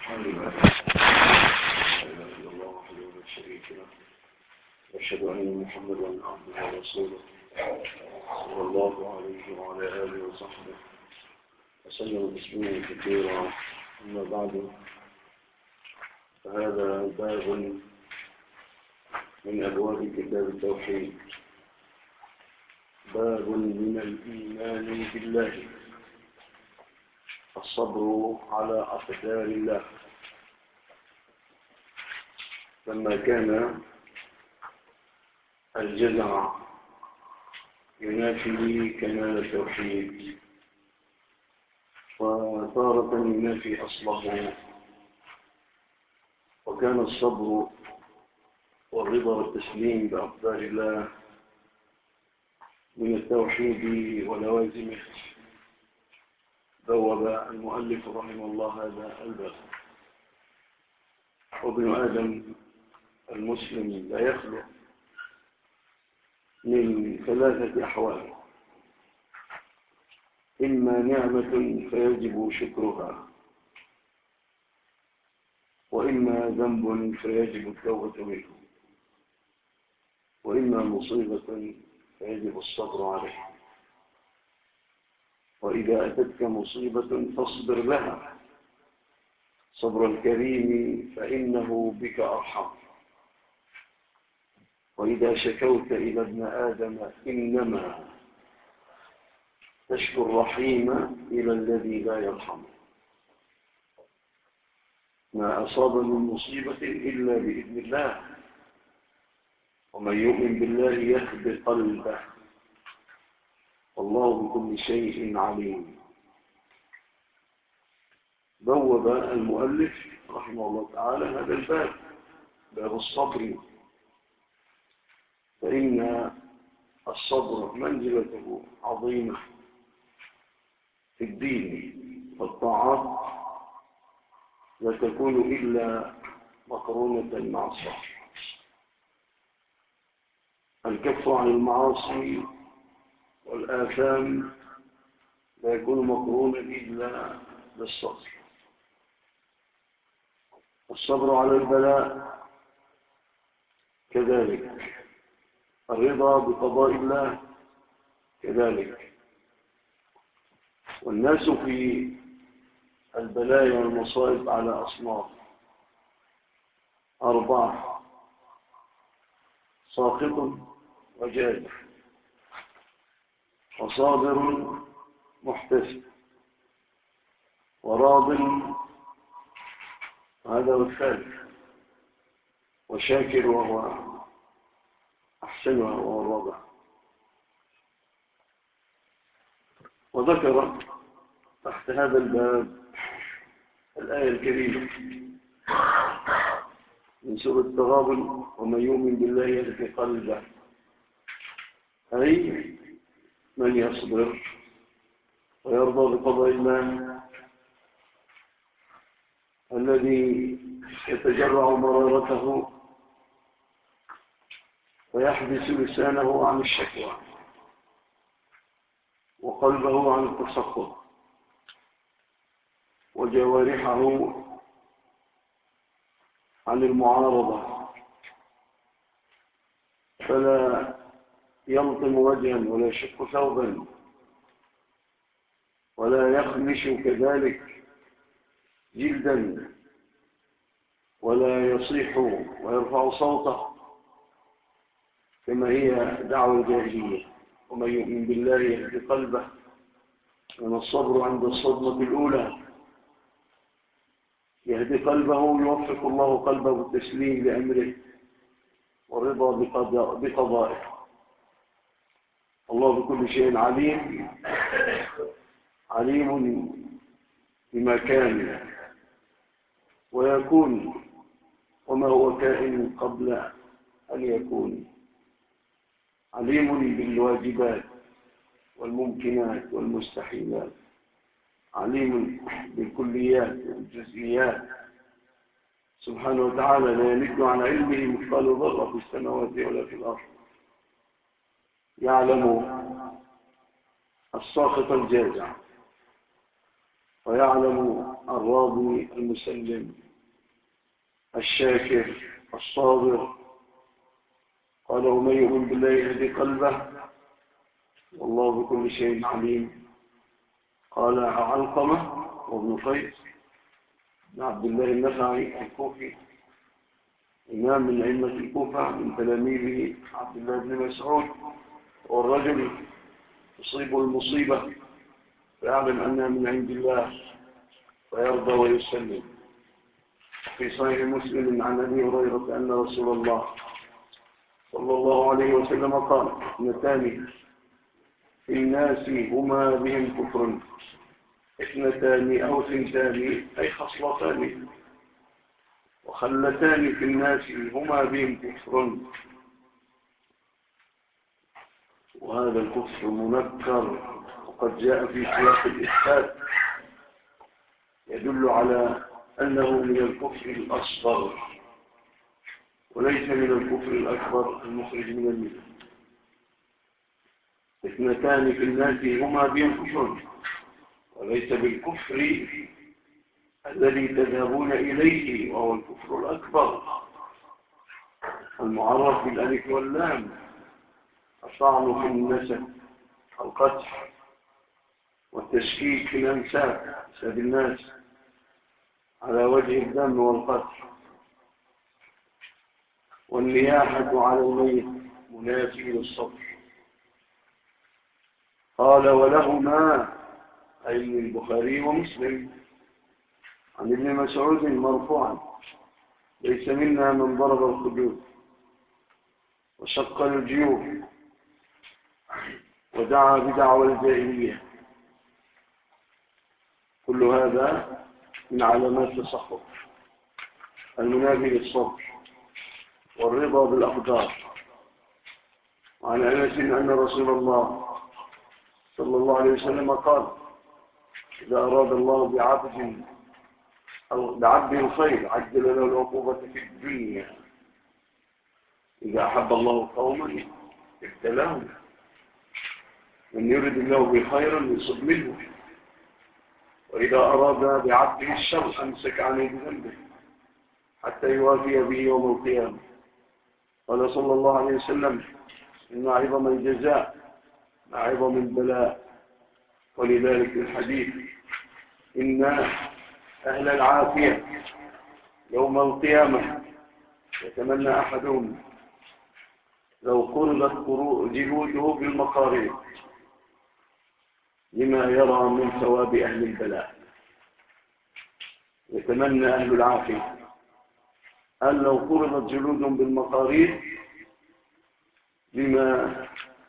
الحمد لله لا إله إلا الله وحده لا شريك له وأشهد أن محمدا عبده ورسوله صلى الله عليه وعلى آله وصحبه وسلم تسليما كثيرا. أما بعد فهذا باب من أبواب كتاب التوحيد، باب من الإيمان بالله، الصبر على أقدار الله. لما كان الجزع ينافي كمال التوحيد وتارة ينافي أصله، وكان الصبر والرضا والتسليم بأقدار الله من التوحيد ولوازمه، بوب المؤلف رحمه الله هذا الباب. وابن آدم المسلم لا يخلو من ثلاثة أحوال: إما نعمة فيجب شكرها، وإما ذنب فيجب التوبة منه، وإما مصيبة فيجب الصبر عليه. وإذا أتتك مصيبة فاصبر لها صبر الكريم فإنه بك أرحم. وإذا شكوت إلى ابن آدم إنما تشكو الرحيم إلى الذي لا يرحم. ما أصاب من مصيبة إلا بإذن الله، ومن يؤمن بالله يهد قلبه، والله بكل شيء عليم. بوب المؤلف رحمه الله تعالى هذا الباب، باب الصبر، فإن الصبر منزلته عظيمة في الدين، والطاعات لا تكون إلا مقرونة مع الصبر. الكف عن المعاصي والآثام لا يكون مقرونا إلا بالصبر. الصبر على البلاء كذلك، الرضا بقضاء الله كذلك. والناس في البلايا والمصائب على أصناف: 4: ساخط وجاد، وصابر محتسب، وراض، هذا هو الثالث، وشاكر وهو أحسنها وهو الرابع. وذكر تحت هذا الباب الآية الكريمة من سورة التغابن: ومن يؤمن بالله يهد قلبه، أي من يصبر ويرضى بقضاء الله، الذي يتجرع مرارته ويحبس لسانه عن الشكوى وقلبه عن التسخط وجوارحه عن المعارضة، فلا يلطم وجها ولا يشق ثوبا ولا يخمش كذلك جلدا ولا يصيح ويرفع صوته كما هي دعوة الجاهلية. ومن يؤمن بالله يهدي قلبه، من الصبر عند الصدمة الأولى، يهدي قلبه، يوفق الله قلبه بالتسليم لأمره والرضا بقضائه. الله بكل شيء عليم، عليم بما كان ويكون وما هو كائن قبل أن يكون، عليم بالواجبات والممكنات والمستحيلات، عليم بالكليات والجزئيات سبحانه وتعالى، لا يمد عن علمه مثقال ذرة في السماوات ولا في الأرض. يعلم الساخط الجازع ويعلم الراضي المسلم الشاكر الصابر. قال ومن يؤمن بالله يهدي قلبه والله بكل شيء عليم. قال علقمة وابن قيس بن عبد الله النخعي الكوفي إمام من أئمة الكوفة من تلاميذه عبد الله بن مسعود، والرجل تصيبه المصيبة فيعلم أنها من عند الله فيرضى ويسلم. في صحيح مسلم عن أبي هريرة أن رسول الله صلى الله عليه وسلم قال اثنتان في الناس هما بهم كفر، اثنتان أو ثنتان أي خصلتان، وخلتان في الناس هما بهم كفر. وهذا الكفر منكر وقد جاء في سياق الإثبات يدل على أنه من الكفر الأصغر وليس من الكفر الأكبر المخرج من الملة. اثنتان في الناس هما بهم كفر، وليس بالكفر الذي تذهبون إليه وهو الكفر الأكبر المعرف بالألف واللام، الطعن في النسب، القتل والتشكيك في الأنساب بسبب الناس على وجه الدم والقتل، والنياحة على الميت منافي للصبر. قال ولهما أي البخاري ومسلم عن ابن مسعود مرفوعا ليس منا من ضرب الخدود وشق الجيوب ودعا بدعوى الجاهلية. كل هذا من علامات التصحف المنافي للصبر والرضا بالأقدار. وعن أنس أن رسول الله صلى الله عليه وسلم قال إذا أراد الله بعبد الخير عجل له العقوبة في الدنيا. إذا أحب الله قوما ابتلاهم، من يرد الله بخيرا يصب منه، وإذا أراد بعبده الشر أمسك عنه بذنبه حتى يوافي به يوم القيامة. قال صلى الله عليه وسلم إن عظم الجزاء مع عظم البلاء. ولذلك في الحديث إن أهل العافية يوم القيامة يتمنى أحدهم لو قربت جهوده بالمقارير لما يرى من ثواب أهل البلاء. يتمنى أهل العافية أن لو قربت جلودهم بالمقارير لما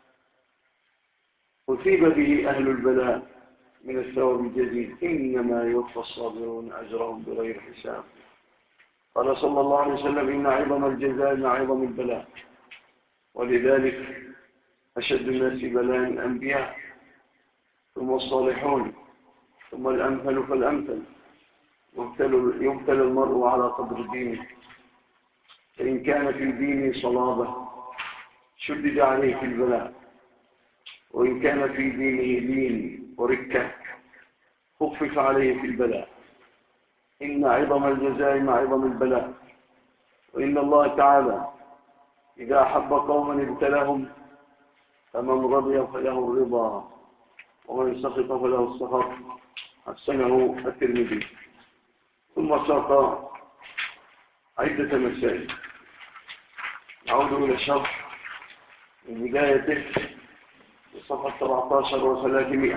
أصيب به أهل البلاء من الثواب الجزيل. إنما يوفى الصابرون أجرهم بغير حساب. قال صلى الله عليه وسلم إن عظم الجزاء مع عظم البلاء. ولذلك أشد الناس بلاء الأنبياء ثم الصالحون ثم الأمثل فالأمثل. يبتلى المرء على قدر دينه، فإن كان في دينه صلابة شدد عليه في البلاء، وإن كان في دينه لين وركة خفف عليه في البلاء. إن عظم الجزاء مع عظم البلاء. وإن الله تعالى إذا أحب قوما ابتلاهم، فمن رضي فله الرضا ومن سخط فله السخط. حسنه الترمذي. ثم ساق عدة مسائل. نعود إلى الشرح من بدايته صفحة 17 و300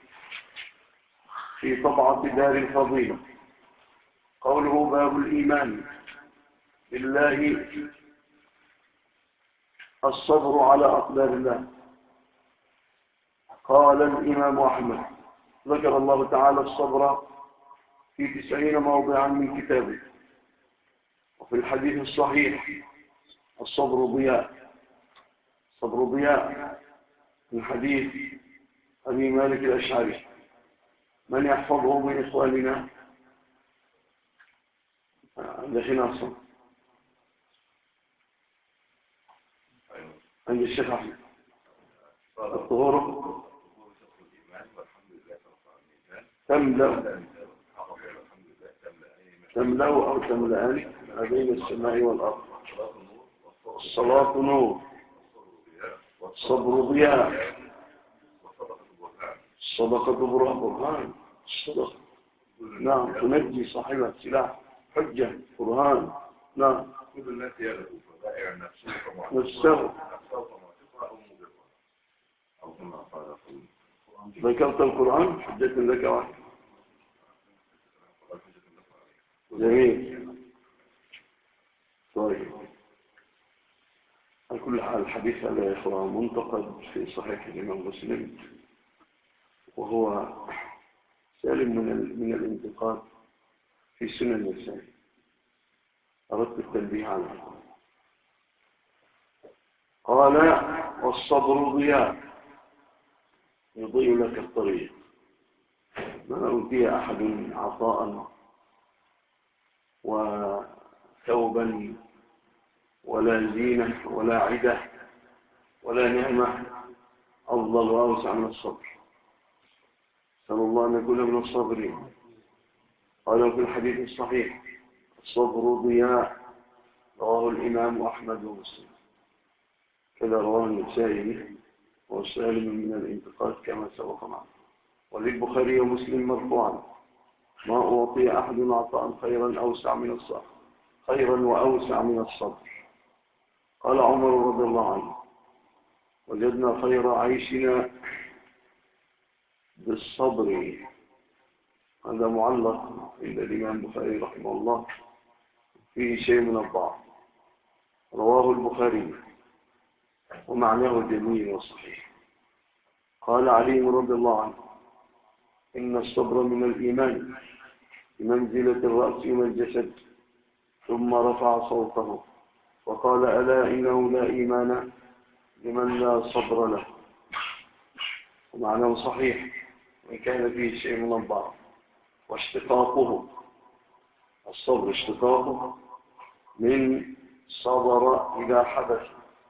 في طبعة دار الفضيلة. قوله باب الإيمان بالله الصبر على أقدار الله. قال الإمام أحمد ذكر الله تعالى الصبر في 90 موضعا من كتابه. وفي الحديث الصحيح الصبر ضياء. الصبر ضياء من حديث أبي مالك الأشعري. من يحفظه من إخواننا عند خناصة عند الشيخ أحمد الطهور تملأ أو تملأان ما بين السماء والأرض. الصلاة نور، الصبر ضياء، الصدقة برهان، الصدقة نعم تنجي صاحبها سلاح حجة برهان. نعم كل الناس يأخذ فبائع نفسه. ذكرت القرآن حجة لك واحد. جميل. طيب على كل حال الحديث على إخوة منتقد في صحيح الإمام مسلم، وهو سالم من الانتقاد في سنن النسائي. أردت التنبيه عنه. قال والصبر ضياء يضيء لك الطريق. ما أوتي أحد عطاء وثوبا ولا زينة ولا عدة ولا نعمة أفضل وأوسع من الصبر. نسأل الله أن يكون من الصابرين. قال في الحديث الصحيح الصبر ضياء، رواه الإمام أحمد ومسلم، كذا رواه النسائي وسالم من الانتقاد كما سبق معه. وللبخاري ومسلم مرفوعا ما أعطي أحد عطاء خيرا وأوسع من الصبر. قال عمر رضي الله عنه وجدنا خير عيشنا بالصبر. هذا معلق عند الإمام البخاري رحمه الله، فيه شيء من الضعف، رواه البخاري ومعناه جميل وصحيح. قال علي رضي الله عنه إن الصبر من الإيمان بمنزلة الرأس من الجسد. ثم رفع صوته وقال ألا إنه لا إيمان لمن لا صبر له. ومعناه صحيح وإن كان فيه شيء من الضعف. واشتقاقه الصبر اشتقاقه من صبر إذا حدث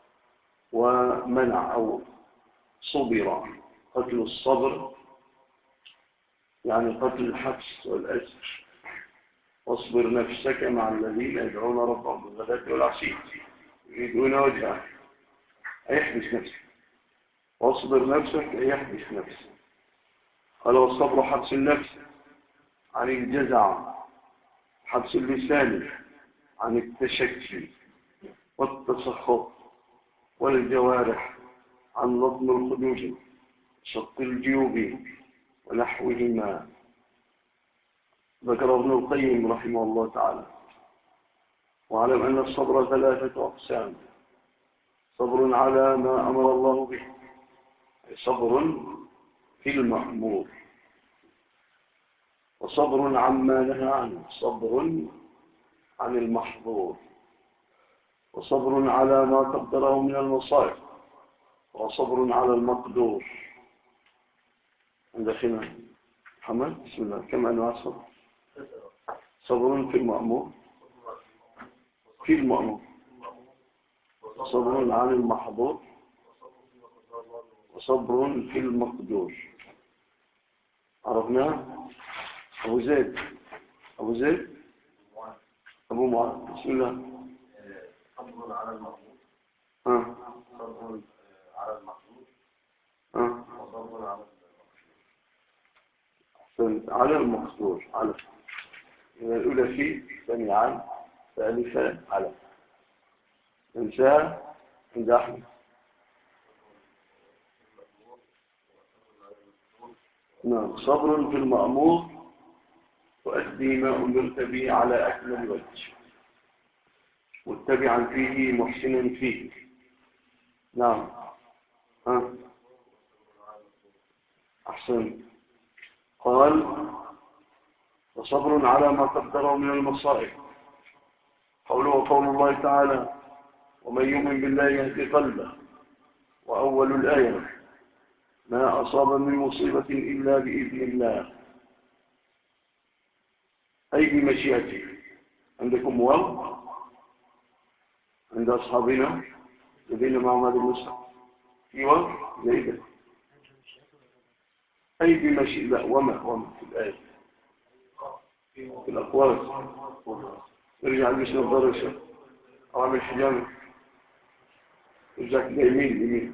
ومنع أو صبر. قتل الصبر يعني قتل الحبس والأسر. واصبر نفسك مع الذين يدعون ربهم بالغداة والعشي يريدون وجهه، أيحبس نفسك. واصبر نفسك أيحبس نفسك. قال والصبر حبس النفس عن الجزع، حبس اللسان عن التشكي والتسخط، والجوارح عن لطم الخدود شق الجيوب ونحوهما. ذكر ابن القيم رحمه الله تعالى. واعلم أن الصبر 3 أقسام: صبر على ما أمر الله به، صبر في المأمور، وصبر عما نهى عنه، صبر عن المحظور، وصبر على ما قدره من المصائب، وصبر على المقدور. عند أخينا محمد بسم الله كم أنواع الصبر؟ صبر في المأمور، صبر عن المحظور، وصبر في المقدور. عرفناه؟ أبو زيد أبو معاذ بسم الله. صبر على المحظور، صبر على المحظور، وصبر على المقدور. على الأولى في ثانية عن ثالثة على انساه عند أحمد. نعم صبر في المأمور وأدي ما أمرت به على أكمل وجه متبعا فيه محسنا فيه. نعم أحسن. قال وصبر على ما قدره من المصائب. قوله وقول الله تعالى ومن يؤمن بالله يهدي قلبه. وأول الآية ما أصاب من مصيبة إلا بإذن الله أي بمشيئته. عندكم واو عند أصحابنا الذين معهم هذه النسخة في واو جيدة. أي بمشي لا وما في الآية في الأقوال. ارجع ليش نظرش أو عمل حجامة، ارجع كده يمين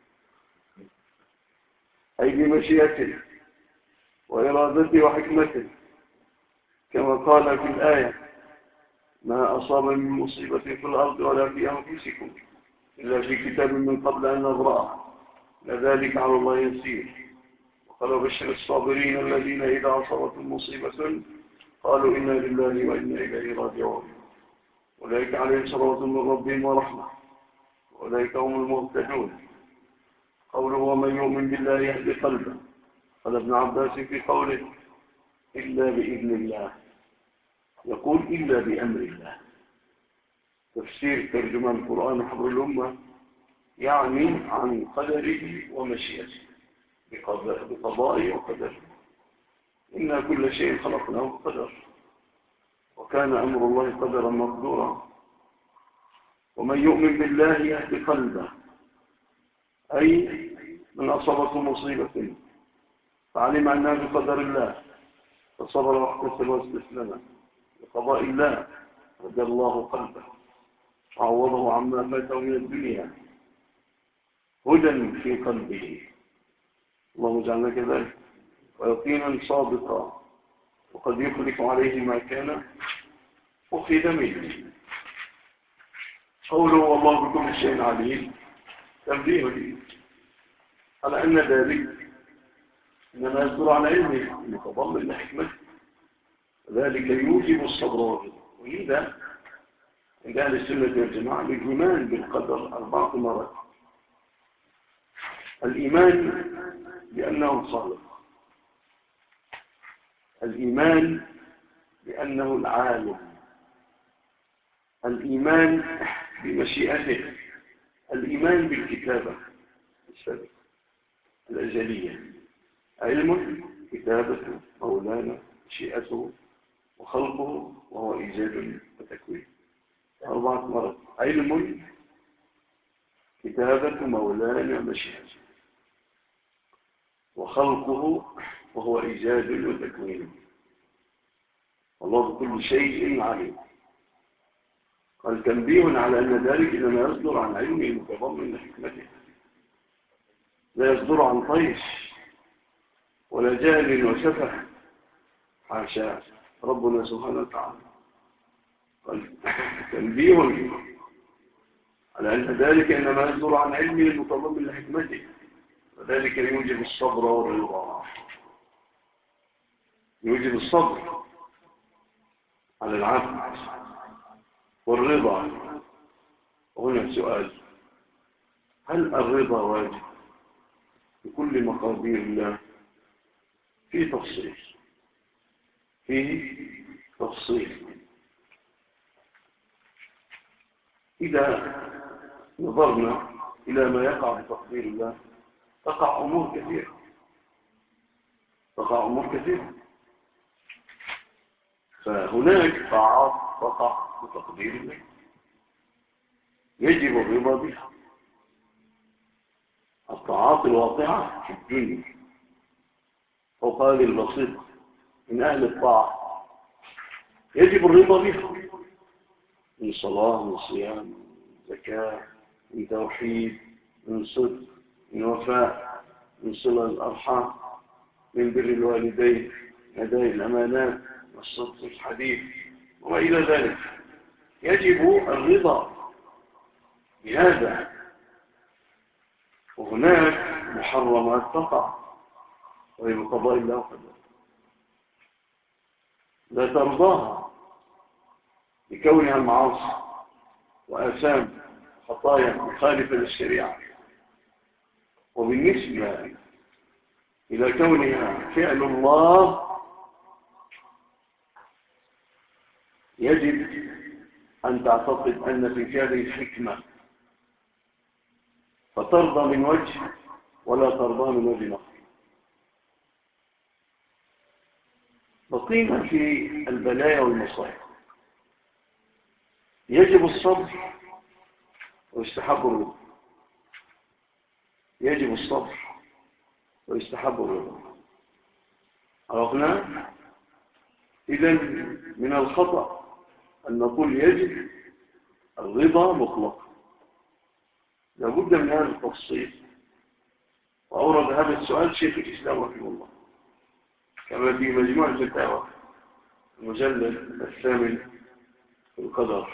أي بمشيئته وإرادته وحكمته، كما قال في الآية: ما أصاب من مصيبة في الأرض ولا في أنفسكم إلا في كتاب من قبل أن نبرأها لذلك على الله يسير. وقال: بشر الصابرين الذين إذا أصابتهم مصيبة قالوا إنا لله وإنا إليه راجعون أولئك عليهم صلوات من ربهم ورحمة وأولئك هم المهتدون. قوله: ومن يؤمن بالله يهدي قلبه. قال ابن عباس في قوله: إلا بإذن الله، يقول: إلا بأمر الله. تفسير ترجمان القرآن حبر الأمة يعني عن قدره ومشيئته، بقضائه وقدره. إنا كل شيء خلقناه بقدر، وكان أمر الله قدرا مقدورا. ومن يؤمن بالله يهدي قلبه، أي من أصابته مصيبة فعلم أنها بقدر الله فصبر واحتسب واستسلم لقضاء الله هدى الله قلبه وعوضه عما فاته من الدنيا هدى في قلبه، اللهم اجعلنا كذلك، ويقينا صادقا، وقد يخلف عليه ما كان أخذ منه. قوله: والله بكل شيء عليم، تنبيه على أن ذلك إنما يصدر عن علمه المتضمن لحكمته، ذلك يوجب الصبر. ولذا عند أهل السنة والجماعة الإيمان بالقدر 4 مرات: الإيمان بأنه خالق، الإيمان بأنه العالم، الإيمان بمشيئته، الإيمان بالكتابة السابقة الأزلية، علم كتابة مولانا مشيئته وخلقه وهو إيجاد وتكوين. 4 مرات: علم كتابة مولانا مشيئته وخلقه وهو إيجاد وتكوين، والله بكل شيء عليم. قال: تنبيه على أن ذلك إنما يصدر عن علمه المتضمن لحكمته، لا يصدر عن طيش ولا جهل وسفه، حاشا ربنا سبحانه وتعالى. قال: تنبيه على أن ذلك إنما يصدر عن علمه المتضمن لحكمته، وذلك يوجب الصبر والرضا، يوجب الصبر على العبد والرضا. وهنا السؤال: هل الرضا واجب بكل مقادير الله؟ فيه تفصيل. إذا نظرنا إلى ما يقع بتقدير الله تقع أمور كثيرة، فهناك طاعات تقع بتقدير الله يجب الرضا بها. الطاعات الواقعة في الدنيا فوق هذه البسيطة من أهل الطاعة يجب الرضا بها، من صلاة، من صيام، من زكاة، من توحيد، من صدق، من وفاء، من صلة الأرحام، من بر الوالدين، أداء الأمانات، والصدق الحديث وما إلى ذلك. يجب الرضا بهذا. وهناك محرمات تقع وهي بقضاء الله وقدره لا ترضاها لكونها معاصي وآثام خطايا مخالفة للشريعة، وبالنسبة إلى كونها فعل الله يجب أن تعتقد أن في فعله حكمة، فترضى من وجه ولا ترضى من وجه آخر. بقينا في البلايا والمصائب. يجب الصبر ويستحب الرضا، يجب الصبر ويستحب الرضا. عرفنا؟ إذن من الخطأ أن نقول يجب الرضا مطلقا، لابد من هذا التفصيل. وأورد هذا السؤال شيخ الإسلام رحمه الله كما في مجموع الفتاوى المجلد الثامن في القدر،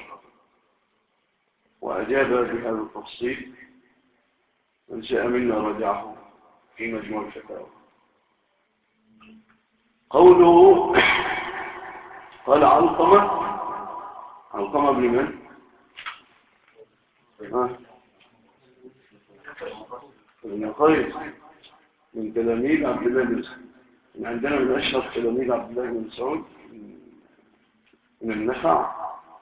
وأجاب بهذا التفصيل، من شاء منا رجعه في مجموع الفتاوى. قوله قال علقمة بن من؟ ابن قيس من تلاميذ عبد الله بن مسعود. عندنا من أشهر تلاميذ عبد الله بن مسعود من النخع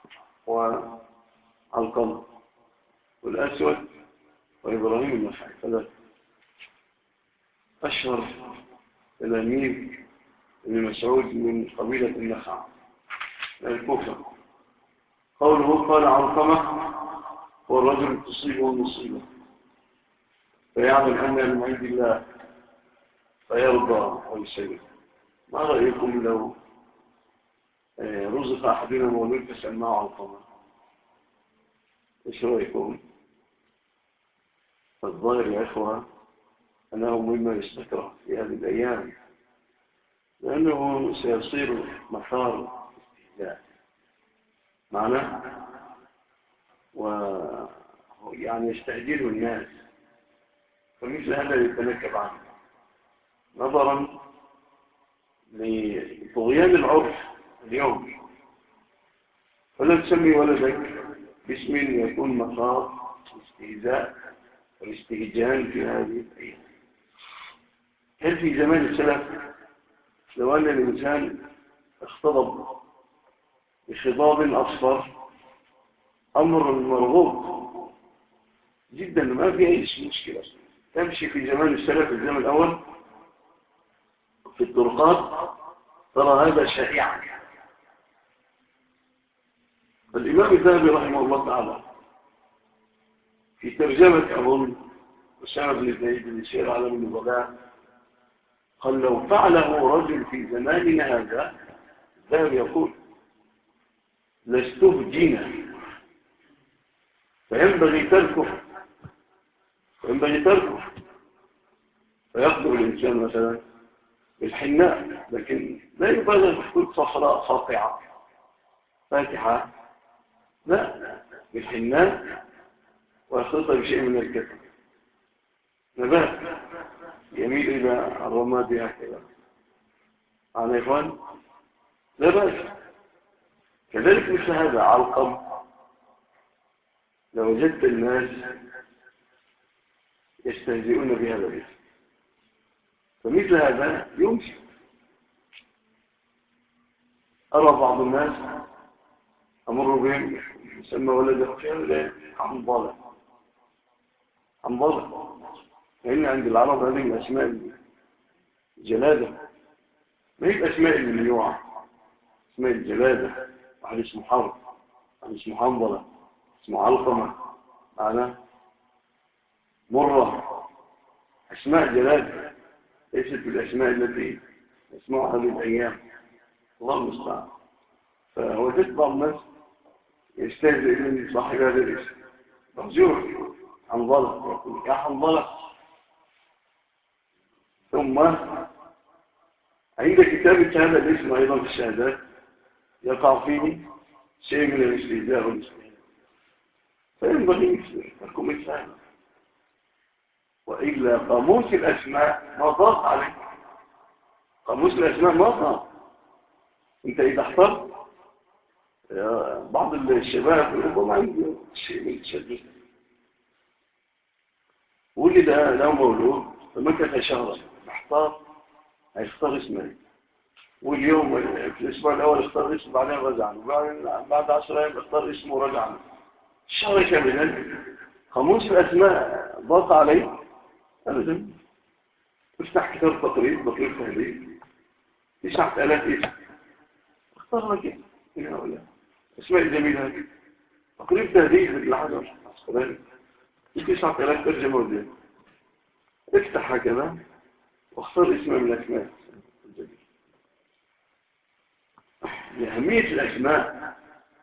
وعلقمة والأسود وإبراهيم النخعي، ثلاثة أشهر تلاميذ ابن مسعود من قبيلة النخع الكوفة. قوله قال علقمة هو الرجل تصيبه المصيبة فيعلم أنها من عند الله فيرضى ويسلم. ما رأيكم لو رزق أحدنا مولود فسماه علقمة؟ إيش رأيكم؟ فالظاهر يا إخوة أنه مما يستكره في هذه الأيام، لأنه سيصير مثار استهزاء معنا، ويعني يستعجله الناس، فمثل هذا يتنكب عنه نظرا لطغيان العرف اليوم. فلا تسمي ولدك باسم يكون مثار الاستهزاء والاستهجان في هذه الأيام. كان في زمان السلف لو أن الإنسان اختضب بخضاب أصفر أمر مرغوب جدا، ما في أي مشكلة. تمشي في زمان السلف في الزمن الأول في الطرقات ترى هذا شائعا. الإمام الذهبي رحمه الله تعالى في ترجمة أظن أسامة بن زيد بن سير على النبلاء قال لو فعله رجل في زماننا هذا، الذهبي يقول لاستهجن، فينبغي تركه فيقدر الإنسان مثلا بالحناء، لكن لا يبالغ تكون صفراء ساطعة فاتحة، لا، بالحناء ويخلطها بشيء من الكتم، نبات يميل إلى الرماد هكذا. على إخوان لا بأس. كذلك مثل هذا علقم، لو وجدت الناس يستهزئون بهذا الاسم فمثل هذا يمشي. أرى بعض الناس أمر بهم يسمى ولده خير حنظلة، لأن عند العرب هذه الأسماء الجلادة، ما هي الأسماء الممنوعة، اسماء الجلادة. واحد اسمه حرب، واحد اسمه حنظلة، اسمه علقمة، معناه مرة، أسماء جلادة ليست بالأسماء التي نسمعها هذه الأيام، الله المستعان. فوجدت بعض الناس يستهزئ من صاحب هذا الاسم مهجور، حنظلة، يقول يا حنظلة. ثم عند كتابة هذا الاسم أيضا في الشهادات يقع فيه شيء من الاستهزاء والاستهزاء، فينبغي لكم مثال. وإلا قاموس الأسماء ما ضاق عليك، قاموس الأسماء ما ضاق. أنت إذا احترت بعض الشباب ربما عنده شيء من التشدد، ولد له مولود فمكث شهرا محتار هيختار اسمه، واليوم في الأسبوع الأول اختار اسمه، بعدين رجع عنه، بعد 10 أيام اختار اسمه ورجع عنه، الشهر كاملا. قاموس الأسماء ضاق عليه أبدا. افتح كتاب تقريب تهذيب 9000 اسم، اختار لك من هؤلاء اسماء الجميلة هذه. تقريب تهذيب بالحجر 9000 ترجمة ودين. افتح هكذا واختار اسم من الأسماء الجميلة، لأهمية الأسماء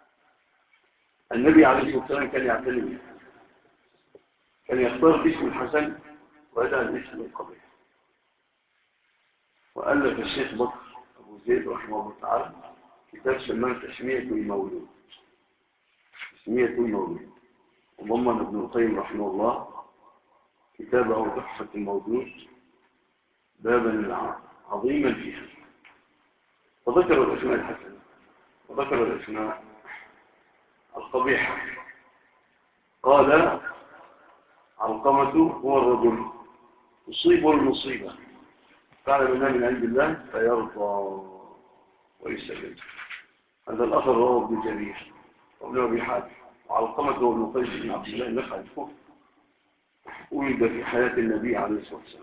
النبي عليه الصلاة والسلام كان يعتني بها، كان يختار الاسم الحسن ويدع الاسم القبيح. وألف الشيخ بكر أبو زيد رحمه الله تعالى كتاب سماه تسمية المولود، تسمية المولود. وضمن ابن القيم رحمه الله كتابه تحفة المولود بابا عظيما فيها، وذكر الأسماء الحسنة وذكر الأسماء القبيحة. قال علقمة هو الرجل يصيب المصيبة فعل منها من عند الله فيرضى ويسلم. هذا الأثر رواه ابن جرير وابن أبي حاتم. وعلقمة هو ابن قيس بن عبد الله النخعي الكوفي، ولد في حياة النبي عليه الصلاة والسلام،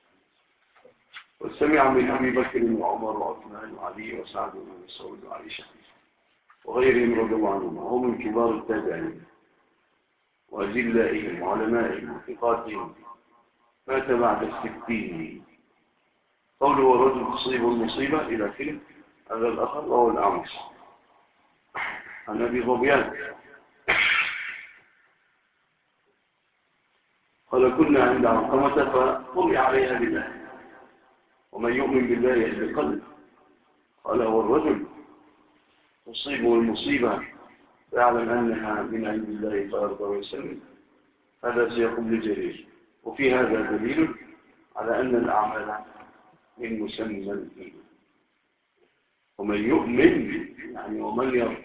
وسمع من أبي بكر وعمر وعثمان وعلي وسعد بن مسعود وعائشة وغيرهم رضي الله عنهم، وهم من كبار التابعين وأجلائهم وعلمائهم وثقاتهم. مات بعد 60. قوله والرجل تصيب المصيبة إلى آخره. هذا الأثر وهو الأعمش عن أبي ظبيان قال كنا عند علقمة فقرئ عليها بالله ومن يؤمن بالله يهدي قلبه. قال هو الرجل تصيبه المصيبة فيعلم أنها من عند الله فيرضى ويسلم. هذا سياق ابن جرير. وفي هذا دليل على أن الأعمال من مسمى الإيمان. ومن يؤمن يعني ومن يرضى.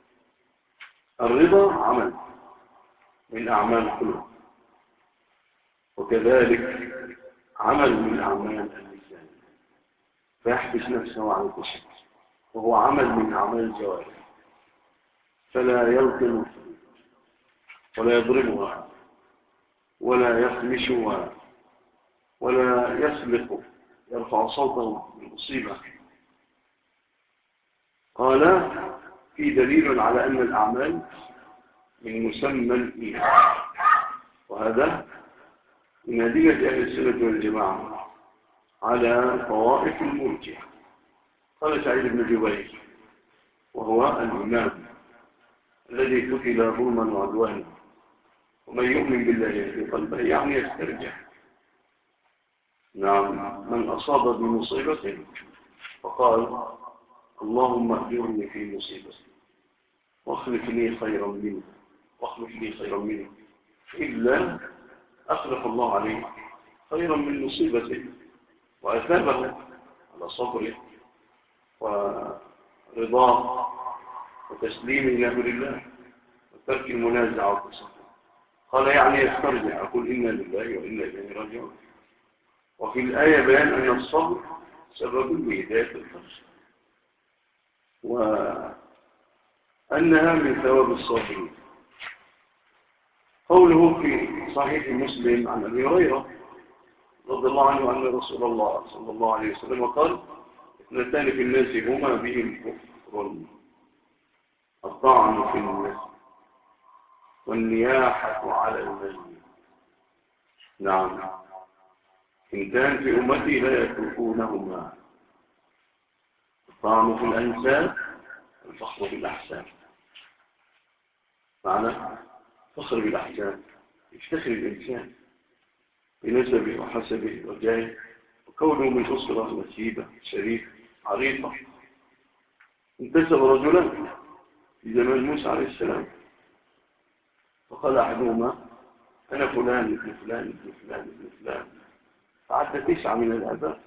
الرضا عمل من أعمال القلوب، وكذلك عمل من أعمال اللسان فيحبس نفسه عن الكشف، وهو عمل من أعمال الجوارح، فلا يلطم ولا يضربها ولا يخمشها ولا يسلق يرفع صوته بالمصيبة. قال في دليل على أن الأعمال من مسمى الإيمان، وهذا من أدلة أهل السنة والجماعة على طوائف المرجئة. قال سعيد بن جبير وهو الإمام الذي قتل ظلما وعدوانا ومن يؤمن بالله يهدي قلبه يعني يسترجع. نعم من أصاب بمصيبة فقال اللهم أجرني في مصيبتي واخلف لي خيرا منه واخلف لي خيرا منه، إلا أخلف الله عليه خيرا من مصيبته وأثابه على صبره ورضاه وتسليمه لأمر الله وترك المنازعة والتصرف. قال يعني يسترجع أقول إنا لله وإنا إليه راجعون. وفي الآية بيان أن الصبر سبب لهداية القلب وأنها من ثواب الصابرين. قوله في صحيح مسلم عن أبي هريرة رضي الله عنه أن رسول الله صلى الله عليه وسلم قال اثنتان في الناس هما بهم كفر الطعن في الناس والنياحة على الميت. نعم اثنتان في أمتي لا يتركونهما الطعن في الأنساب والفخر بالأحسان. معنى فخر بالأحسان يفتخر الإنسان بنسبه وحسبه وجاهه وكونه من أسرة نسيبة شريفة عريقة. انتسب رجلا في زمان موسى عليه السلام فقال أحدهما أنا فلان ابن فلان ابن فلان ابن فلان، فعد 9 من الآباء.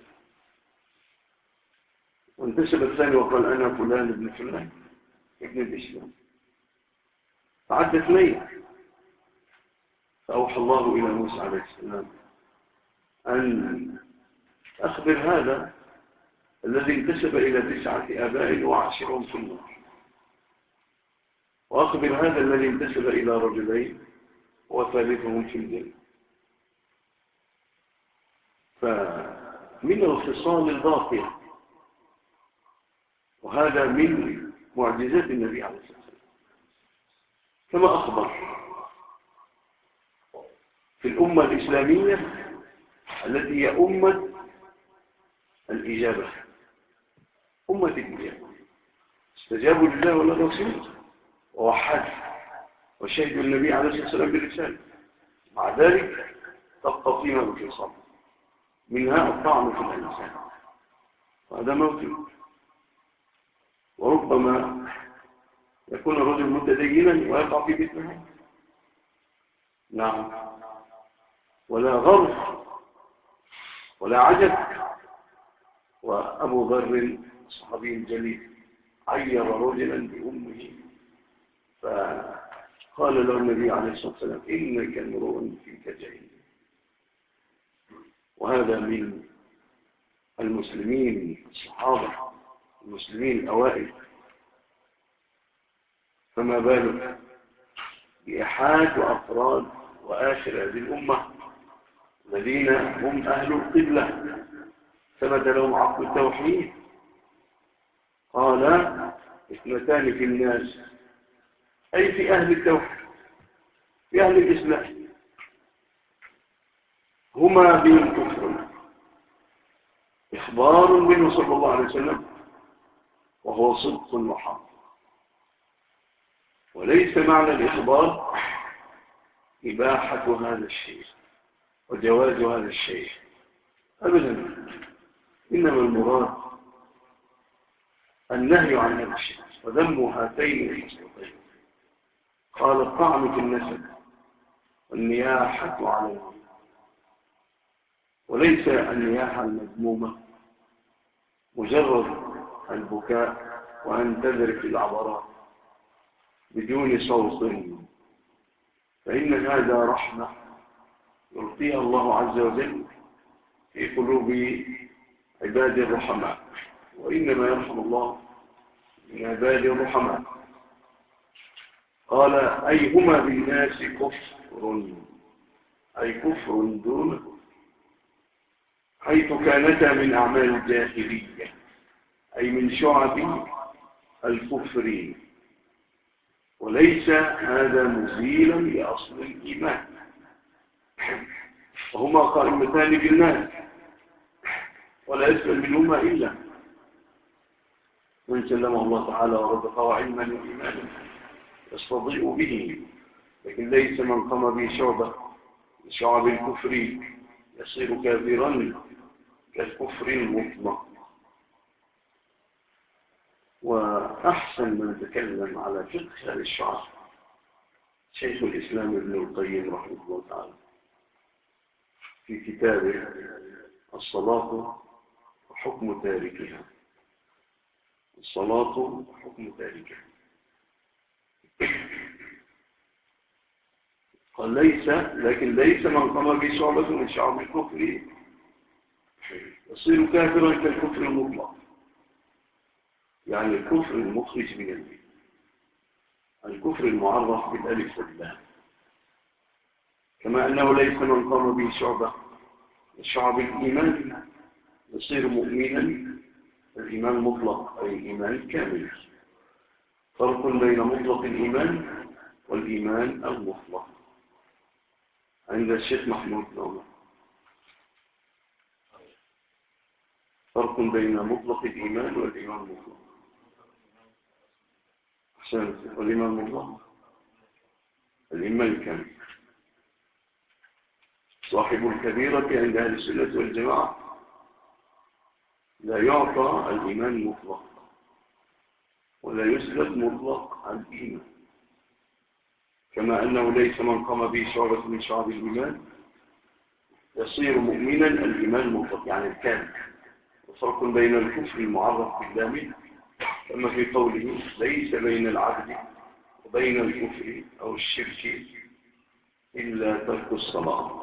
وانتسب الثاني وقال أنا فلان ابن فلان ابن الإسلام، فعد 2. فأوحى الله إلى موسى عليه السلام أن أخبر هذا الذي انتسب إلى 9 آباء وعاشرهم في النار، وأخبر هذا الذي انتسب إلى رجلين وثالثهم في الجنة. فمن الخصال الباقية، وهذا من معجزات النبي عليه الصلاة والسلام كما أخبر في الأمة الإسلامية التي هي أمة الإجابة، أمة الإجابة استجابوا لله وللرسول ووحدوا وشهدوا النبي عليه الصلاة والسلام بالرسالة. مع ذلك تبقى فيما الخصام، منها الطعن في الإنسان، وهذا موجود. وربما يكون الرجل متدينا ويقع في مثل هذا. نعم، ولا غرف ولا عجب. وأبو ذر الصحابي الجليل عير رجلا بأمه، فقال له النبي عليه الصلاة والسلام إنك امرؤ فيك جهل. وهذا من المسلمين الصحابة المسلمين الأوائل، فما بالك بأحد وأفراد وآخر هذه الأمة الذين هم أهل القبلة ثبت لهم عقل التوحيد. قال اثنتان في الناس، أي في أهل التوحيد في أهل الإسلام، هما بهم كفر. إخبار منه صلى الله عليه وسلم وهو صدق وحق. وليس معنى الإخبار إباحة هذا الشيء وجواز هذا الشيء أبدا، إنما المراد النهي عن هذا الشيء وذم هاتين الخصلتين. قال الطعن في النسب والنياحة على الميت، وليس النياحة المذمومة مجرد البكاء وأن تذرف العبرات بدون صوت، فإن هذا رحمة يلقيها الله عز وجل في قلوب عباد الرحماء، وإنما يرحم الله من عباد الرحماء. قال أي هما بالناس كفر، أي كفر دون كفر، حيث كانتا من أعمال الجاهلية، أي من شعب الكفر، وليس هذا مزيلا لأصل الإيمان. وهما قائمتان بالناس ولا يسلم منهما إلا من سلمه الله تعالى ورزقه علما وإيمانا يستضيء به، لكن ليس من قام به شعبة شعب الكفر يصير كافرا كالكفر المطلق. وأحسن من تكلم على فقه هذه الشعب شيخ الإسلام ابن القيم رحمه الله تعالى في كتابه الصلاة وحكم تاركها. الصلاة وحكم تاركها. قال لكن ليس من قام به شعبة من شعب الكفر يصير كافرا كالكفر المطلق، يعني الكفر المخرج من الدين، الكفر المعرف بالالف واللام. كما أنه ليس من قام به شعبة شعب الإيمان يصير مؤمنا الإيمان المطلق أي الإيمان الكامل. فرق بين مطلق الإيمان والإيمان المطلق عند الشيخ محمود نومة. فرق بين مطلق الإيمان والإيمان المطلق. أحسنت. والإيمان المطلق الإيمان الكامل. صاحب الكبيرة عند أهل السنة والجماعة لا يعطى الإيمان المطلق ولا يسلب مطلق عن الإيمان، كما أنه ليس من قام به شعبة من شعب الإيمان يصير مؤمنا الإيمان المطلق يعني الكامل. وفرق بين الكفر المعرف باللام كما في قوله ليس بين العبد وبين الكفر أو الشرك إلا ترك الصلاة،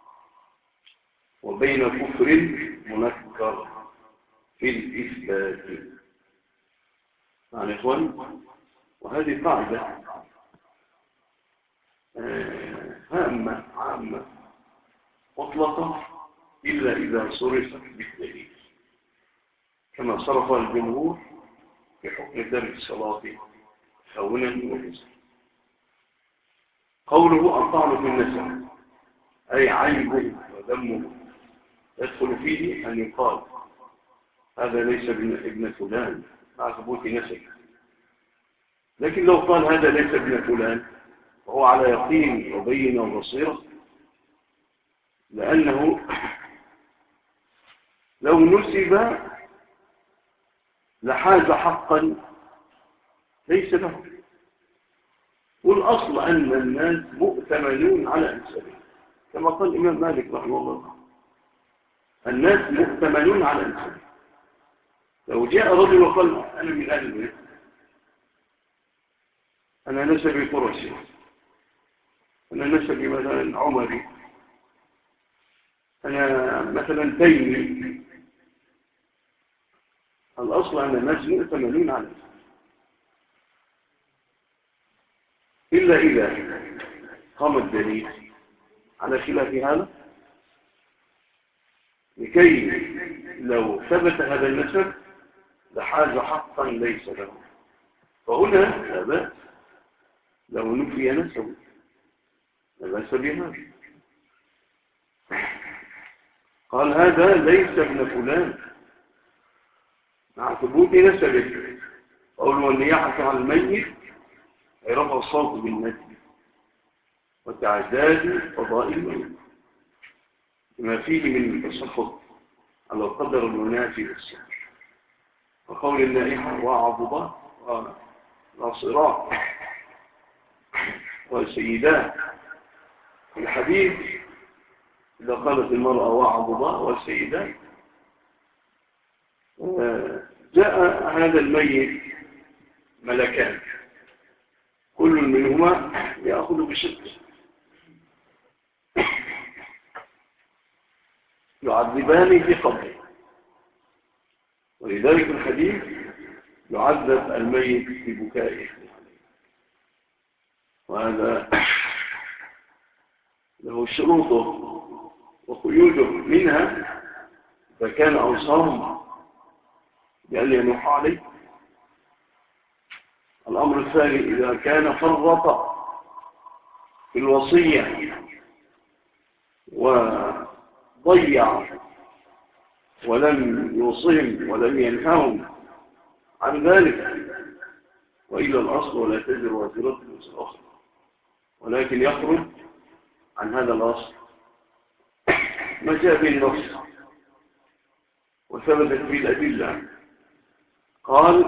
وبين كفر منكر في الإثبات. معنى إخوان، وهذه قاعدة هامة عامة مطلقة إلا إذا صرفت بالدليل، كما صرف الجمهور بحكم ترك الصلاة خونا وجزا. قوله الطعن في النسب أي عيبه وذمه يدخل فيه أن يقال هذا ليس ابن فلان مع ثبوت نسب، لكن لو قال هذا ليس ابن فلان وهو على يقين وبينة وبصيرة، لأنه لو نسب لحاز حقا ليس له. والأصل أن الناس مؤتمنون على أنسابه، كما قال الإمام مالك رحمه الله، الناس مؤتمنون على أنسابه. لو جاء رجل وقال أنا من أهل البيت، أنا نسبي قرشي، أنا نسبي مثلا عمري، أنا مثلا تيمي، الأصل أن الناس مؤتمنون على أنسابه، إلا إذا قام الدليل على خلاف هذا، لكي لو ثبت هذا النسب لحاز حقا ليس له، فهنا لا بأس لو نفي نسبه، لا بأس بهذا. قال هذا ليس ابن فلان مع ثبوت نسبه. قولوا النياحة على الميت أي رفع الصوت بالنسب وتعداد فضائل الميت ما فيه من التسخط على القدر المنافي للسحر، وقول النائحة وعضبة وناصرات وسيدات. الحديث إذا قالت المرأة وعضبة والسيدات، جاء هذا الميت ملكان كل منهما يأخذ بشده يعذبان في قبره، ولذلك الحديث يعذب الميت ببكائه، وهذا له شروطه وقيوده، منها إذا كان أوصاهم بأن ينوح عليه. الأمر الثاني إذا كان فرط في الوصية وضيع ولم يوصهم ولم ينههم عن ذلك، وإلى الأصل ولا تزر وازرة وزر أخرى، ولكن يخرج عن هذا الأصل ما جاء به النص وثبتت به الأدلة. قال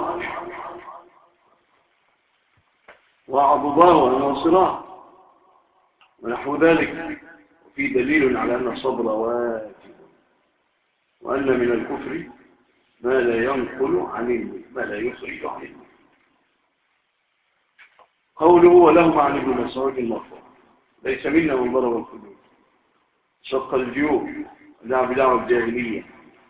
وعضباه وناصراه ونحو ذلك، وفي دليل على أن الصبر واجب، وأن من الكفر ما لا ينقل عن علمه، ما لا يخرج عن علمه. قوله ولهم عن ابن مسعود المرفوع ليس منا من ضرب الخدود شق الجيوب دعا بدعوى الجاهلية،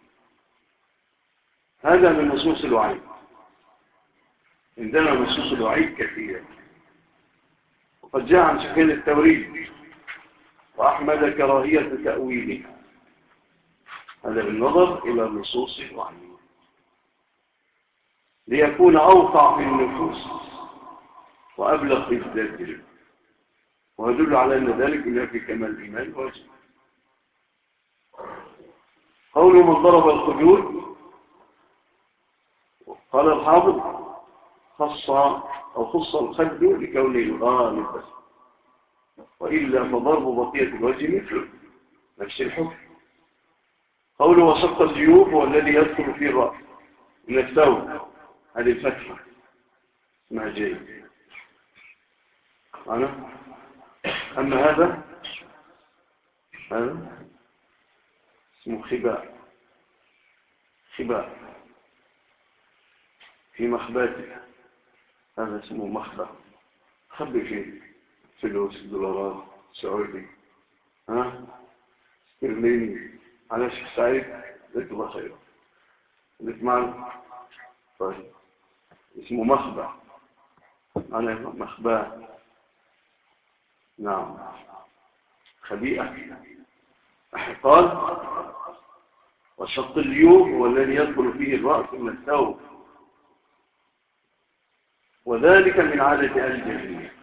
هذا من نصوص الوعيد. عندنا نصوص الوعيد كثيرة، وقد جاء عن سفيان الثوري وأحمد كراهية تأويلها، هذا بالنظر إلى نصوص الوعيد ليكون أوقع في النفوس وأبلغ في الذاكرة، ويدل على أن ذلك ينافي كمال الإيمان واجب. قوله من ضرب الخدود، قال الحافظ خص الخد لكونه الغالب بس، وإلا فضرب بقية الوجه مثله نفس الحكم. قوله وشق الجيوب هو الذي يدخل فيه الرأس من الثوب، هذه الفتحة اسمها جيد. أما هذا اسمه خباء في مخباتك، هذا اسمه مخبأ، خبي فيه فلوس دولارات سعودي استرليني على شيخ سعيد ذلك الله خير ذلك معنا. طيب اسمه مخبأ، أنا مخبأ، نعم خبيئة. قال وشق الجيوب هو الذي يدخل فيه الرأس من الثوب، وذلك من عادة أهل الجاهلية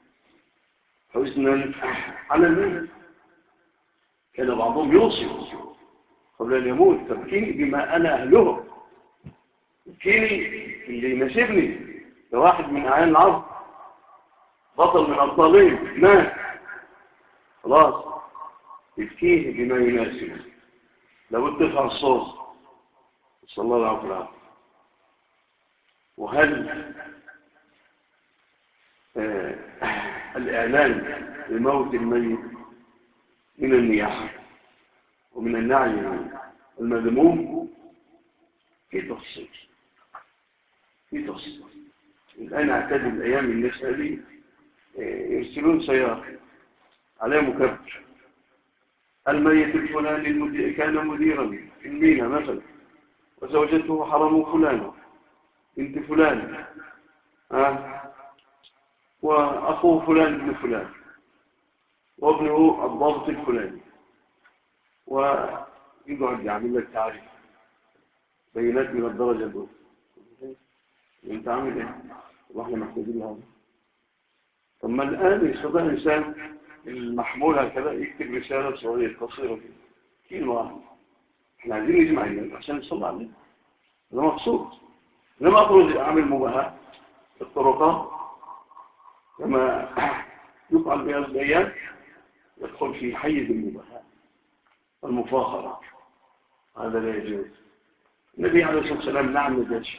حزنا على الميت. كان بعضهم يوصي قبل أن يموت تبكيني بما أنا أهله، تبكيني اللي يناسبني، ده واحد من أعيان العرب، بطل من أبطالين مات، خلاص يبكيه بما يناسبه، لابد ترفع الصوت صلى الله عليه وسلم. وهل الإعلان بموت الميت من النياحة ومن النعي المذموم في تفصيل. الآن اعتدوا الأيام الناس هذه يرسلون سيارة عليه مكبر، الميت الفلاني كان مديرا في المينا مثلا، وزوجته حرم فلانة بنت فلان، وأخوه فلان بن فلان، وابنه الضابط الفلاني، ويقعد يعمل لك تعريف بيانات من الدرجة الأولى. انت عامل ايه؟ واحنا محتاجين لهذا. طب ما الآن يستطيع الإنسان المحمول هكذا يكتب رسالة صغيرة قصيرة كلمة واحدة، احنا عايزين نجمع الناس عشان نصلي عليه، ده مقصود. لما أخرج أعمل مباهاة في الطرقات كما يفعل بها البيان، يدخل في حيز المباهاة والمفاخرة، هذا لا يجوز. النبي عليه الصلاة والسلام نعم نجاشي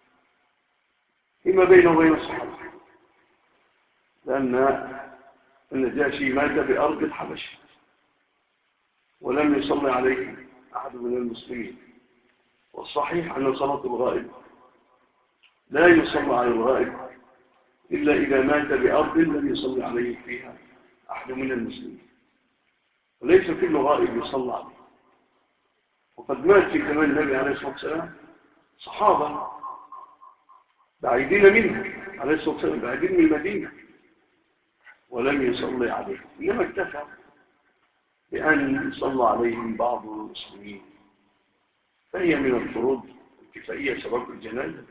فيما بينه وبين الصحابة، لأن النجاشي مات بأرض الحبش ولم يصلي عليه أحد من المسلمين، والصحيح أن صلاة الغائب لا يصلى على الغائب إلا إذا مات بأرض لم يصلي عليه فيها أحد من المسلمين، وليس كل غائب يصلى عليه. وقد مات في زمان النبي عليه الصلاة والسلام صحابة بعيدين منه عليه الصلاة والسلام، بعيدين من المدينة، ولم يصلي عليه، إنما اكتفى بأن صلى عليهم بعض المسلمين، فهي من الفروض الكفائية سبب الجنازة.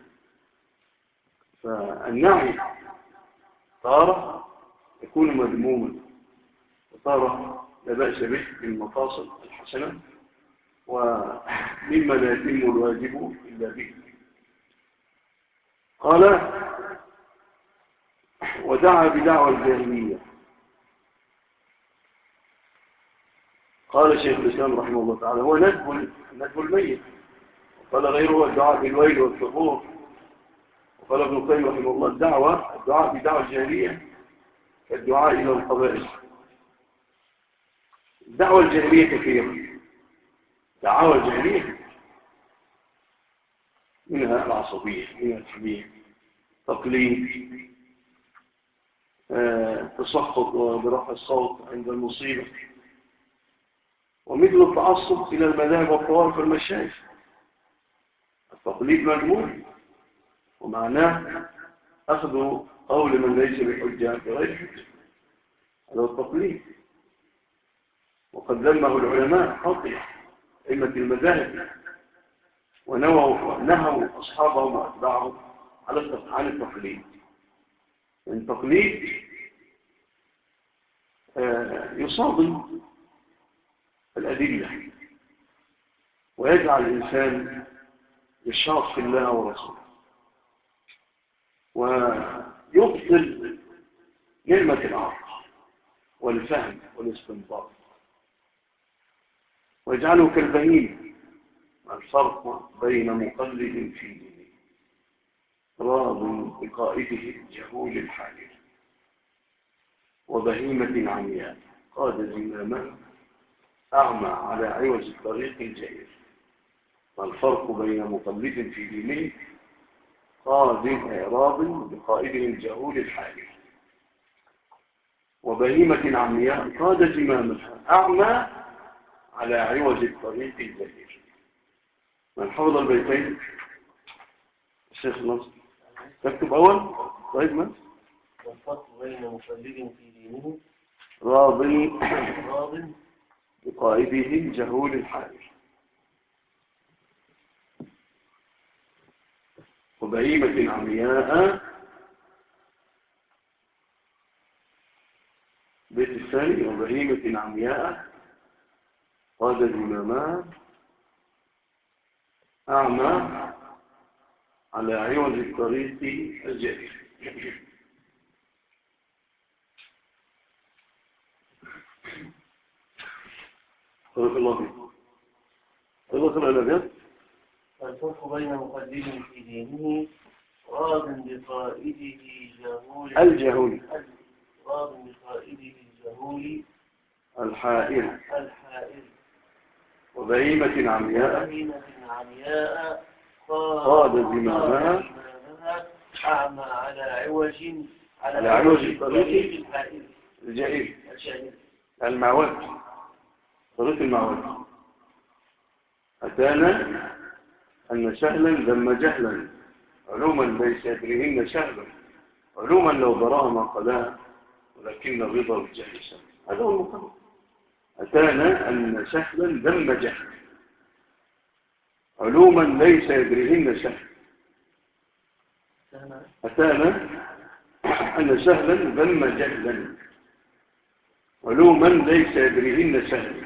فالنعي تارة يكون مذموما، وتارة لا بأس به بالمقاصد الحسنة، ومما لا يتم الواجب إلا به. قال ودعا بدعوى الجاهلية. قال شيخ الإسلام رحمه الله تعالى هو ندب الميت، وقال غيره الدعاء بالويل والثبور. وقال ابن القيم رحمه الله الدعاء بدعوى الجاهلية كالدعاء إلى القبائل. دعوى الجاهلية كثيرة، دعوى الجاهلية منها العصبية، منها الحمية، تقليد، تسخط برفع الصوت عند المصيبة، ومثل التعصب إلى المذاهب والطوائف والمشايخ. التقليد مذموم، ومعناه أخذ قول من ليس بحجة بغير حجة، هذا هو التقليد. وقد ذمه العلماء قطيع أئمة المذاهب، ونهوا أصحابهم وأتباعهم عن التقليد. التقليد يصادم الأدلة ويجعل الإنسان يشاق في الله ورسوله، ويبطل نعمة العقل والفهم والاستنباط، ويجعله كالبهيم. الفرق بين مقلد في دينه راض بقائده الجهول الحالي، وبهيمة عمياء قاد زمامه أعمى على عوج الطريق الجائر. الفرق بين مقلد في دينه راض بقائده الجهول الحالي، وبهيمة عمياء قاد زمامها أعمى على عوج الطريق الجائر. من حفظ البيتين الشيخ نصر تكتب أول طيب ما والفرق بين مقلد في دينه راض بقائده جهول الحال، وبهيمة عمياء بيت الثاني، وبهيمة عمياء قاد زماما أعمى على عوج الطريق الجائر. بارك الله فيكم. اقرأ الأبيات. الفرق بين مقلد في دينه راض بقائده الجهول راض بقائده الجهول الحائر الحائر وبهيمة عمياء قاد زمامها أعمى على عوج الطريق الحائر الجائر المعوج طريق المعوج. أتانا أن سهلا ذم جهلا علوما ليس يدريهن سهلا علوما لو براها ما قلاها ولكن الرضا بالجهل سهل. هذا هو المقام. أتانا أن سهلا ذم جهلا علوما ليس يدريهن سهل. أتانا أن سهلا ذم جهلا علوما ليس يدريهن سهل.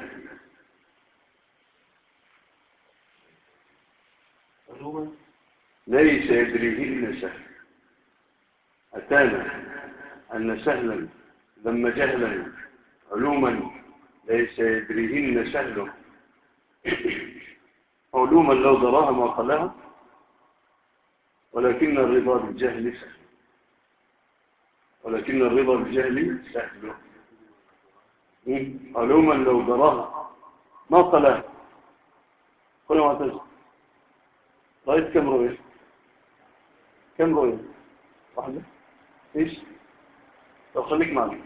ليس يدريهن سهل. أتانا أن سهلا ذم جهلا علوما ليس يدريهن سهل علوما لو دراها ما قلاها ولكن الرضا بالجهل سهل. ولكن الرضا بالجهل سهل. علوما لو دراها ما قلاها. كل ما تجد رأيت كم رؤية؟ كم رؤية؟ واحدة؟ إيش؟ لو خليك معنا.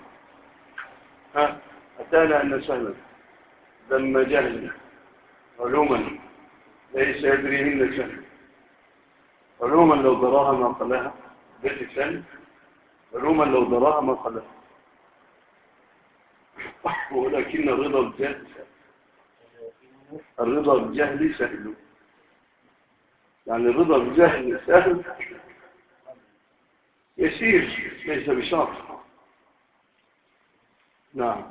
أتانا أن سهلا ذم جهل علوما ليس يدريهن سهل علوما لو دراها ما قلاها. بيت الثاني علوما لو دراها ما قلاها ولكن الرضا بالجهل سهل. الرضا بالجهل سهل. يعني الرضا بالجهل سهل يسير ليس بشرط. نعم.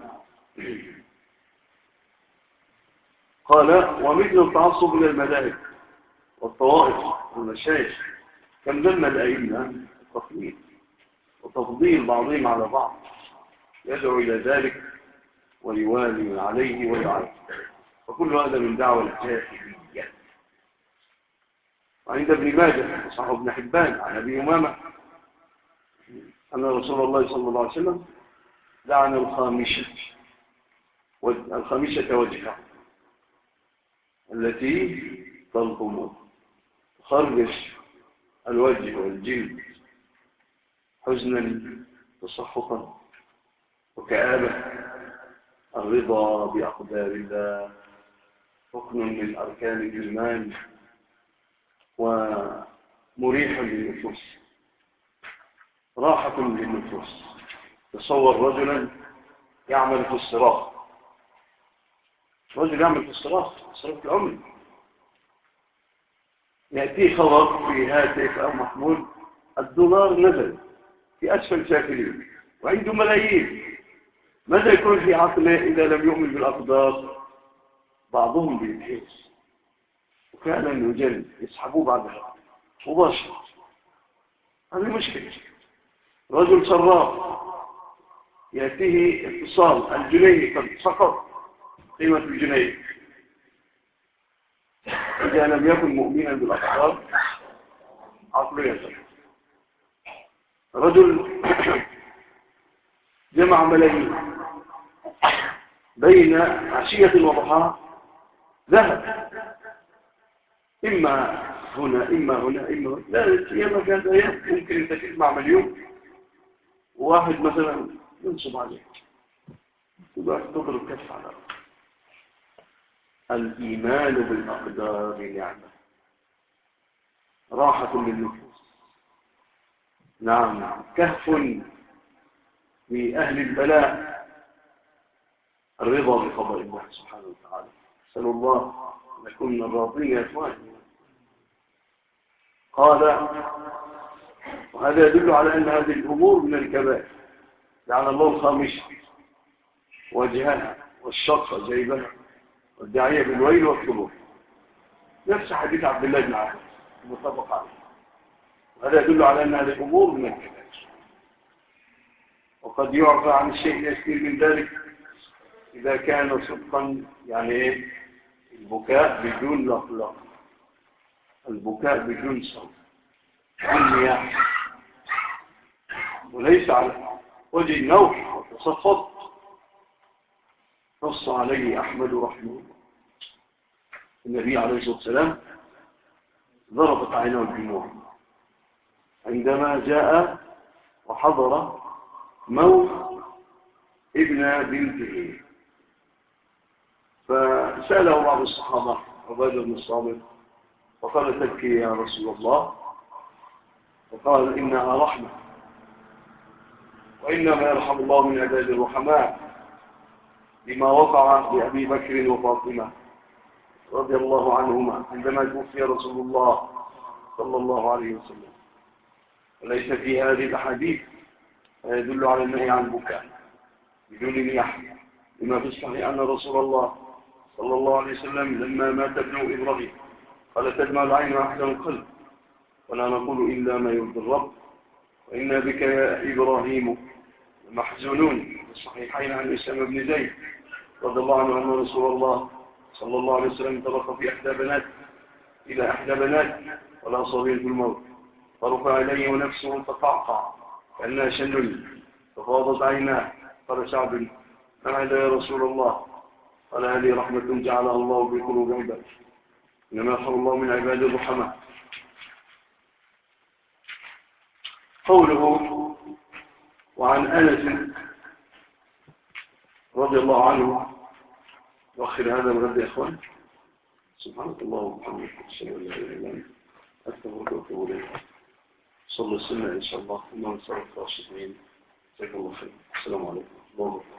قال ومثل التعصب إلى المذاهب والطوائف والمشايخ كم ذم الأئمة التفضيل وتفضيل بعضهم على بعض يدعو إلى ذلك ويوالي عليه ويعاد. وكل هذا من دعوة الجاهلية. وعند ابن ماجه وصححه ابن حبان عن أبي أمامة أن رسول الله صلى الله عليه وسلم لعن الخامشة وجهه التي تلطم تخرج الوجه والجلد حزنا تصحقا وكآبة. الرضا بأقدار الله ركن من أركان الإيمان ومريح للنفوس راحة للنفوس. تصور رجلا يعمل في الصراط. رجل يعمل في الصراط العمل يأتي خبر في هاتف أو محمول الدولار نزل في أسفل سافلين وعنده ملايين. ماذا يكون في عقله إذا لم يؤمن بالأقدار؟ بعضهم بيتحيس وفعلا يجل يسحبوه بعدها مباشرة. هذه مشكلة. رجل سراق يأتيه اتصال الجنيه قد سقط قيمة الجنيه. إذا لم يكن مؤمنا بالأقدار عقله يسر. رجل جمع ملايين بين عشية وضحاها ذهب إما هنا إما هنا إما هنا. لا سيما كانت أيام ممكن أن تجمع مليون وواحد مثلا ينصب عليك تضرب كف على الأرض. الإيمان بالأقدار نعمة راحة للنفوس. نعم كهف لأهل البلاء. الرضا بقضاء الله سبحانه وتعالى. أسأل الله أن نكون من الراضين يا إخواني. قال وهذا يدل على أن هذه الأمور من الكبائر. لعن الله الخامشة وجهها والشق جيبها والداعية بالويل والثبور. نفس حديث عبد الله بن عباس المتفق عليه. هذا يدل على أن هذه الأمور من الكبائر. وقد يعفى عن الشيء اليسير من ذلك إذا كان صدقا، يعني البكاء بدون لفظ، البكاء بدون صوت، بدون مياه، وليس على وجه النوح والتصفط. نص عليه أحمد رحمه الله. النبي عليه الصلاة والسلام ضربت عينه الدموع عندما جاء وحضر موت ابن بنته، فسأله بعض الصحابة عبادة بن الصامت فقال: تبكي يا رسول الله؟ فقال: إنها رحمة، وإنما يرحم الله من عباد الرحماء، لما وقع لأبي بكر وفاطمة رضي الله عنهما عندما توفي رسول الله صلى الله عليه وسلم. وليس في هذه الأحاديث يدل على النهي عن البكاء بدون مياه، لما في الصحيح أن رسول الله صلى الله عليه وسلم لما مات ابن إبراهيم قال: تدمع العين وأحزن القلب، ولا نقول إلا ما يرضي الرب، وإنا بك يا إبراهيم محزونون. في الصحيحين عن أسامة بن زيد رضي الله عنه أن رسول الله صلى الله عليه وسلم انطلق في إلى إحدى بنات ولا صبي في الموت، فرفع إليه ونفسه تقعقع كأنها شنل، ففاضت عيناه. قال سعد: ما هذا يا رسول الله؟ قال: هذه رحمة جعلها الله في قلوب عباده، إنما يرحم الله من عباد الرحماء. قوله: وعن أنس رضي الله عنه. وأخر هذا الغد يا إخوان. سبحانك اللهم وبحمدك، أشهد أن لا إله إلا أنت، أستغفرك وأتوب إليك. صلوا السنة إن شاء الله، ثم نستغفر الشيخين. جزاك الله خير. السلام عليكم ورحمة الله وبركاته.